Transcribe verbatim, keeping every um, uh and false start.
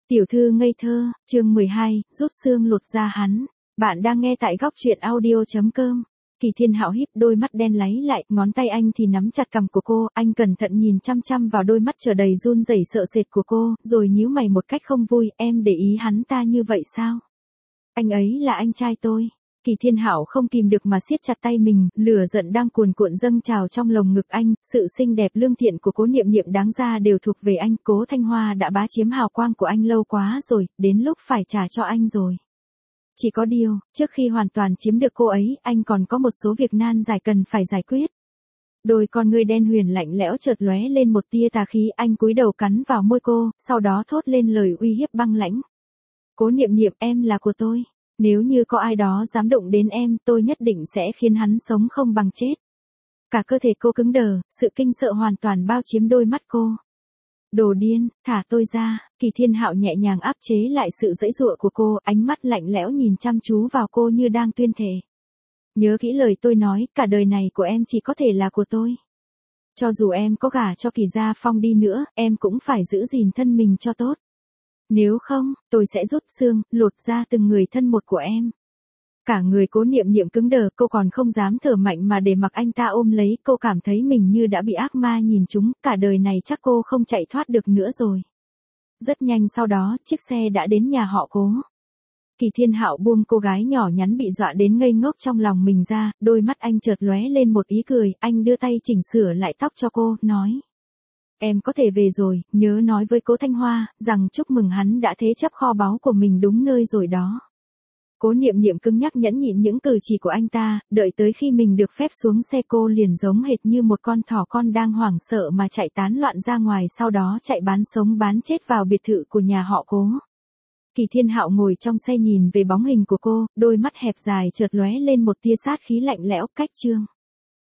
Tiểu thư ngây thơ, chương mười hai, rút xương lột da hắn. Bạn đang nghe tại góc truyện audio chấm com. Kỳ Thiên Hạo híp đôi mắt đen láy lại, ngón tay anh thì nắm chặt cằm của cô, anh cẩn thận nhìn chăm chăm vào đôi mắt chờ đầy run rẩy sợ sệt của cô, rồi nhíu mày một cách không vui, em để ý hắn ta như vậy sao? Anh ấy là anh trai tôi. Kỳ Thiên Hạo không kìm được mà siết chặt tay mình, lửa giận đang cuồn cuộn dâng trào trong lồng ngực anh, sự xinh đẹp lương thiện của Cố Niệm Niệm đáng ra đều thuộc về anh, Cố Thanh Hoa đã bá chiếm hào quang của anh lâu quá rồi, đến lúc phải trả cho anh rồi. Chỉ có điều, trước khi hoàn toàn chiếm được cô ấy, anh còn có một số việc nan giải cần phải giải quyết. Đôi con ngươi đen huyền lạnh lẽo chợt lóe lên một tia tà khí, anh cúi đầu cắn vào môi cô, sau đó thốt lên lời uy hiếp băng lãnh. Cố Niệm Niệm, em là của tôi. Nếu như có ai đó dám động đến em, tôi nhất định sẽ khiến hắn sống không bằng chết. Cả cơ thể cô cứng đờ, sự kinh sợ hoàn toàn bao chiếm đôi mắt cô. Đồ điên, thả tôi ra. Kỳ Thiên Hạo nhẹ nhàng áp chế lại sự giãy giụa của cô, ánh mắt lạnh lẽo nhìn chăm chú vào cô như đang tuyên thệ. Nhớ kỹ lời tôi nói, cả đời này của em chỉ có thể là của tôi. Cho dù em có gả cho Kỳ Gia Phong đi nữa, em cũng phải giữ gìn thân mình cho tốt. Nếu không, tôi sẽ rút xương, lột ra từng người thân một của em. Cả người Cố Niệm Niệm cứng đờ, cô còn không dám thở mạnh mà để mặc anh ta ôm lấy, cô cảm thấy mình như đã bị ác ma nhìn trúng, cả đời này chắc cô không chạy thoát được nữa rồi. Rất nhanh sau đó, chiếc xe đã đến nhà họ Cố. Kỳ Thiên Hạo buông cô gái nhỏ nhắn bị dọa đến ngây ngốc trong lòng mình ra, đôi mắt anh chợt lóe lên một ý cười, anh đưa tay chỉnh sửa lại tóc cho cô, nói. Em có thể về rồi, nhớ nói với Cố Thanh Hoa, rằng chúc mừng hắn đã thế chấp kho báu của mình đúng nơi rồi đó. Cố Niệm Niệm cứng nhắc nhẫn nhịn những cử chỉ của anh ta, đợi tới khi mình được phép xuống xe cô liền giống hệt như một con thỏ con đang hoảng sợ mà chạy tán loạn ra ngoài, sau đó chạy bán sống bán chết vào biệt thự của nhà họ Cố. Kỳ Thiên Hạo ngồi trong xe nhìn về bóng hình của cô, đôi mắt hẹp dài chợt lóe lên một tia sát khí lạnh lẽo, cách chương.